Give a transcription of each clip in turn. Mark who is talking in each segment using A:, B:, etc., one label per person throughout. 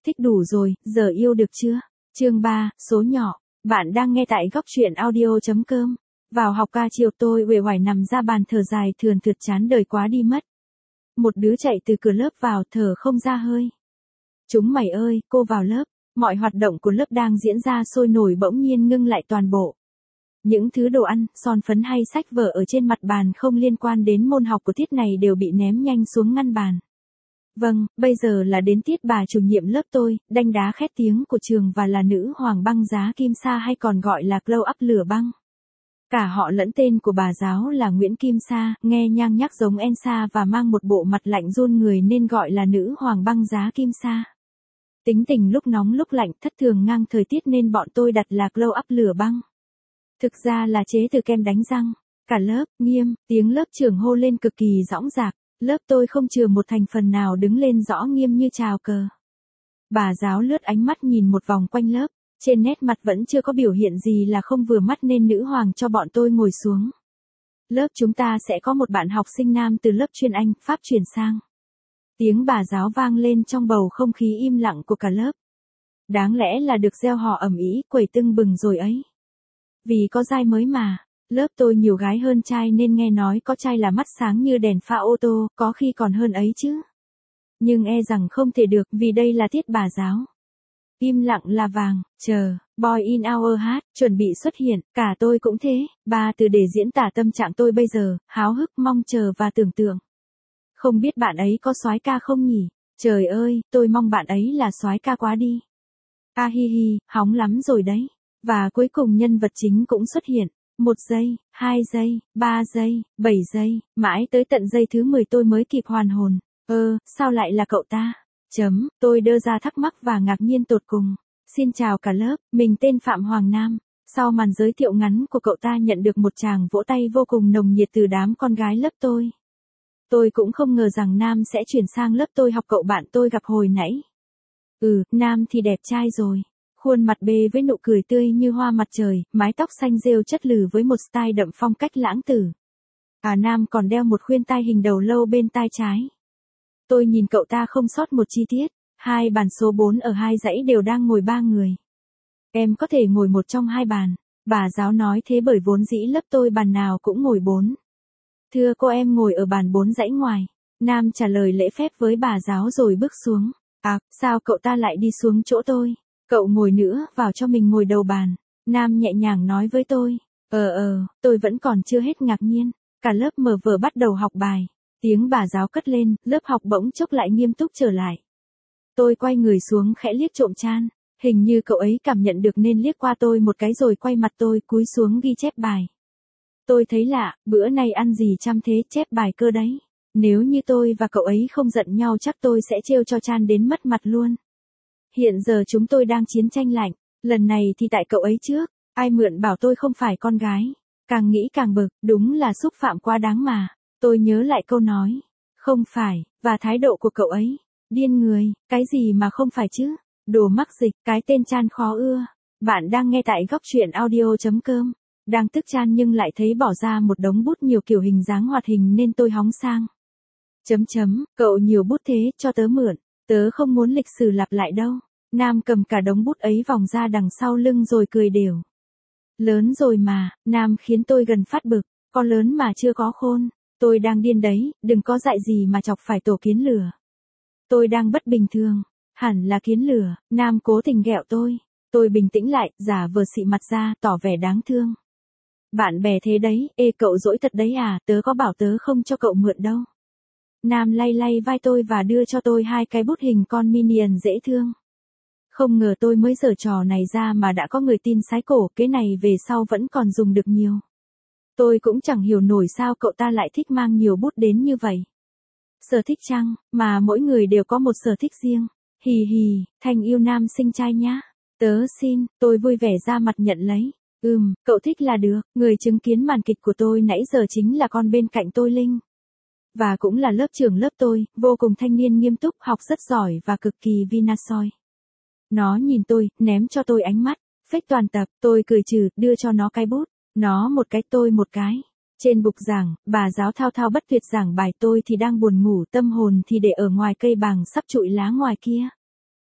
A: Thích đủ rồi, giờ yêu được chưa? Chương 3, số nhỏ. Bạn đang nghe tại góc truyện audio.com. Vào học ca chiều tôi uể oải nằm ra bàn thở dài thườn thượt chán đời quá đi mất. Một đứa chạy từ cửa lớp vào thở không ra hơi. Chúng mày ơi, cô vào lớp. Mọi hoạt động của lớp đang diễn ra sôi nổi bỗng nhiên ngưng lại toàn bộ. Những thứ đồ ăn, son phấn hay sách vở ở trên mặt bàn không liên quan đến môn học của tiết này đều bị ném nhanh xuống ngăn bàn. Vâng, bây giờ là đến tiết bà chủ nhiệm lớp tôi, đanh đá khét tiếng của trường và là nữ hoàng băng giá Kim Sa hay còn gọi là glow up lửa băng. Cả họ lẫn tên của bà giáo là Nguyễn Kim Sa, nghe nhang nhắc giống Elsa và mang một bộ mặt lạnh run người nên gọi là nữ hoàng băng giá Kim Sa. Tính tình lúc nóng lúc lạnh thất thường ngang thời tiết nên bọn tôi đặt là glow up lửa băng. Thực ra là chế từ kem đánh răng. Cả lớp, nghiêm, tiếng lớp trưởng hô lên cực kỳ dõng dạc. Lớp tôi không chừa một thành phần nào đứng lên rõ nghiêm như chào cờ. Bà giáo lướt ánh mắt nhìn một vòng quanh lớp, trên nét mặt vẫn chưa có biểu hiện gì là không vừa mắt nên nữ hoàng cho bọn tôi ngồi xuống. Lớp chúng ta sẽ có một bạn học sinh nam từ lớp chuyên Anh, Pháp chuyển sang. Tiếng bà giáo vang lên trong bầu không khí im lặng của cả lớp. Đáng lẽ là được reo hò ầm ĩ, quẩy tưng bừng rồi ấy. Vì có giai mới mà. Lớp tôi nhiều gái hơn trai nên nghe nói có trai là mắt sáng như đèn pha ô tô, có khi còn hơn ấy chứ. Nhưng e rằng không thể được vì đây là tiết bà giáo. Im lặng là vàng, chờ, boy in our heart, chuẩn bị xuất hiện, cả tôi cũng thế, 3 từ để diễn tả tâm trạng tôi bây giờ, háo hức mong chờ và tưởng tượng. Không biết bạn ấy có soái ca không nhỉ? Trời ơi, tôi mong bạn ấy là soái ca quá đi. A hi hi, hóng lắm rồi đấy. Và cuối cùng nhân vật chính cũng xuất hiện. 1 giây, 2 giây, 3 giây, 7 giây, mãi tới tận giây thứ 10 tôi mới kịp hoàn hồn. Sao lại là cậu ta? Tôi đưa ra thắc mắc và ngạc nhiên tột cùng. Xin chào cả lớp, mình tên Phạm Hoàng Nam. Sau màn giới thiệu ngắn của cậu ta nhận được một tràng vỗ tay vô cùng nồng nhiệt từ đám con gái lớp tôi. Tôi cũng không ngờ rằng Nam sẽ chuyển sang lớp tôi học cậu bạn tôi gặp hồi nãy. Nam thì đẹp trai rồi. Khuôn mặt bê với nụ cười tươi như hoa mặt trời, mái tóc xanh rêu chất lừ với một style đậm phong cách lãng tử. Nam còn đeo một khuyên tai hình đầu lâu bên tai trái. Tôi nhìn cậu ta không sót một chi tiết, 2 bàn số 4 ở 2 dãy đều đang ngồi 3 người. Em có thể ngồi một trong 2 bàn, bà giáo nói thế bởi vốn dĩ lớp tôi bàn nào cũng ngồi 4. Thưa cô em ngồi ở bàn 4 dãy ngoài. Nam trả lời lễ phép với bà giáo rồi bước xuống. Sao cậu ta lại đi xuống chỗ tôi? Cậu ngồi nữa, vào cho mình ngồi đầu bàn. Nam nhẹ nhàng nói với tôi. Tôi vẫn còn chưa hết ngạc nhiên. Cả lớp mờ vờ bắt đầu học bài. Tiếng bà giáo cất lên, lớp học bỗng chốc lại nghiêm túc trở lại. Tôi quay người xuống khẽ liếc trộm Chan. Hình như cậu ấy cảm nhận được nên liếc qua tôi một cái rồi quay mặt tôi cúi xuống ghi chép bài. Tôi thấy lạ, bữa nay ăn gì chăm thế chép bài cơ đấy. Nếu như tôi và cậu ấy không giận nhau chắc tôi sẽ trêu cho Chan đến mất mặt luôn. Hiện giờ chúng tôi đang chiến tranh lạnh, lần này thì tại cậu ấy trước, ai mượn bảo tôi không phải con gái. Càng nghĩ càng bực, đúng là xúc phạm quá đáng mà. Tôi nhớ lại câu nói, không phải, và thái độ của cậu ấy. Điên người, cái gì mà không phải chứ? Đồ mắc dịch, cái tên Chan khó ưa. Bạn đang nghe tại góc truyện audio.com. Đang tức Chan nhưng lại thấy bỏ ra một đống bút nhiều kiểu hình dáng hoạt hình nên tôi hóng sang. Cậu nhiều bút thế, cho tớ mượn. Tớ không muốn lịch sử lặp lại đâu. Nam cầm cả đống bút ấy vòng ra đằng sau lưng rồi cười đều. Lớn rồi mà, Nam khiến tôi gần phát bực. Con lớn mà chưa có khôn. Tôi đang điên đấy, đừng có dại gì mà chọc phải tổ kiến lửa. Tôi đang bất bình thường. Hẳn là kiến lửa. Nam cố tình ghẹo tôi. Tôi bình tĩnh lại, giả vờ xị mặt ra, tỏ vẻ đáng thương. Bạn bè thế đấy, cậu dỗi thật đấy à, tớ có bảo tớ không cho cậu mượn đâu. Nam lay lay vai tôi và đưa cho tôi 2 cái bút hình con minion dễ thương. Không ngờ tôi mới giở trò này ra mà đã có người tin sái cổ, cái này về sau vẫn còn dùng được nhiều. Tôi cũng chẳng hiểu nổi sao cậu ta lại thích mang nhiều bút đến như vậy. Sở thích chăng, mà mỗi người đều có một sở thích riêng. Hì hì, Thanh yêu nam sinh trai nhá. Tớ xin, tôi vui vẻ ra mặt nhận lấy. Cậu thích là được, người chứng kiến màn kịch của tôi nãy giờ chính là con bên cạnh tôi Linh. Và cũng là lớp trưởng lớp tôi, vô cùng thanh niên nghiêm túc, học rất giỏi và cực kỳ Vinasoi. Nó nhìn tôi, ném cho tôi ánh mắt, phếch toàn tập, tôi cười trừ, đưa cho nó cái bút. Nó một cái tôi một cái. Trên bục giảng, bà giáo thao thao bất tuyệt giảng bài tôi thì đang buồn ngủ tâm hồn thì để ở ngoài cây bàng sắp trụi lá ngoài kia.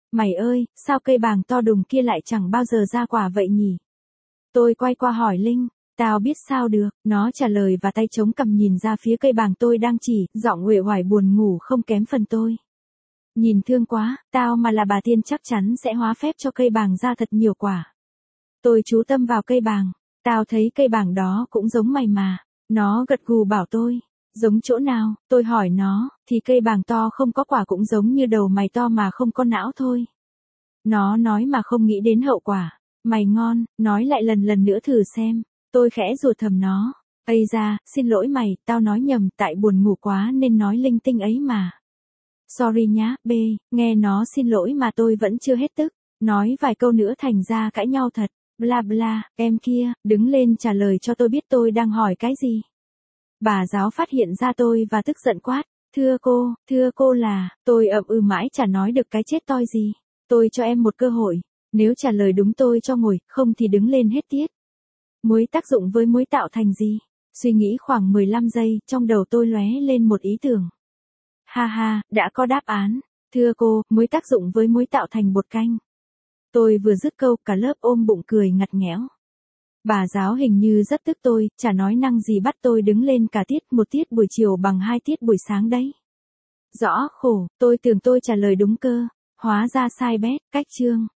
A: Mày ơi, sao cây bàng to đùng kia lại chẳng bao giờ ra quả vậy nhỉ? Tôi quay qua hỏi Linh, tao biết sao được, nó trả lời và tay chống cằm nhìn ra phía cây bàng tôi đang chỉ, giọng uể oải buồn ngủ không kém phần tôi. Nhìn thương quá, tao mà là bà tiên chắc chắn sẽ hóa phép cho cây bàng ra thật nhiều quả. Tôi chú tâm vào cây bàng, tao thấy cây bàng đó cũng giống mày mà. Nó gật gù bảo tôi, giống chỗ nào, tôi hỏi nó, thì cây bàng to không có quả cũng giống như đầu mày to mà không có não thôi. Nó nói mà không nghĩ đến hậu quả. Mày ngon, nói lại lần nữa thử xem. Tôi khẽ rủa thầm nó. Ây da, xin lỗi mày, tao nói nhầm, tại buồn ngủ quá nên nói linh tinh ấy mà. Sorry nhá, B, nghe nó xin lỗi mà tôi vẫn chưa hết tức. Nói vài câu nữa thành ra cãi nhau thật. Bla bla, em kia, đứng lên trả lời cho tôi biết tôi đang hỏi cái gì. Bà giáo phát hiện ra tôi và tức giận quát. Thưa cô là, tôi ậm ừ mãi chả nói được cái chết toi gì. Tôi cho em một cơ hội. Nếu trả lời đúng tôi cho ngồi, không thì đứng lên hết tiết. Muối tác dụng với muối tạo thành gì? Suy nghĩ khoảng 15 giây, trong đầu tôi lóe lên một ý tưởng. Ha ha, đã có đáp án. Thưa cô, muối tác dụng với muối tạo thành bột canh. Tôi vừa dứt câu, cả lớp ôm bụng cười ngặt nghẽo. Bà giáo hình như rất tức tôi, chả nói năng gì bắt tôi đứng lên cả tiết, một tiết buổi chiều bằng 2 tiết buổi sáng đấy. Rõ khổ, tôi tưởng tôi trả lời đúng cơ. Hóa ra sai bét, cách chương.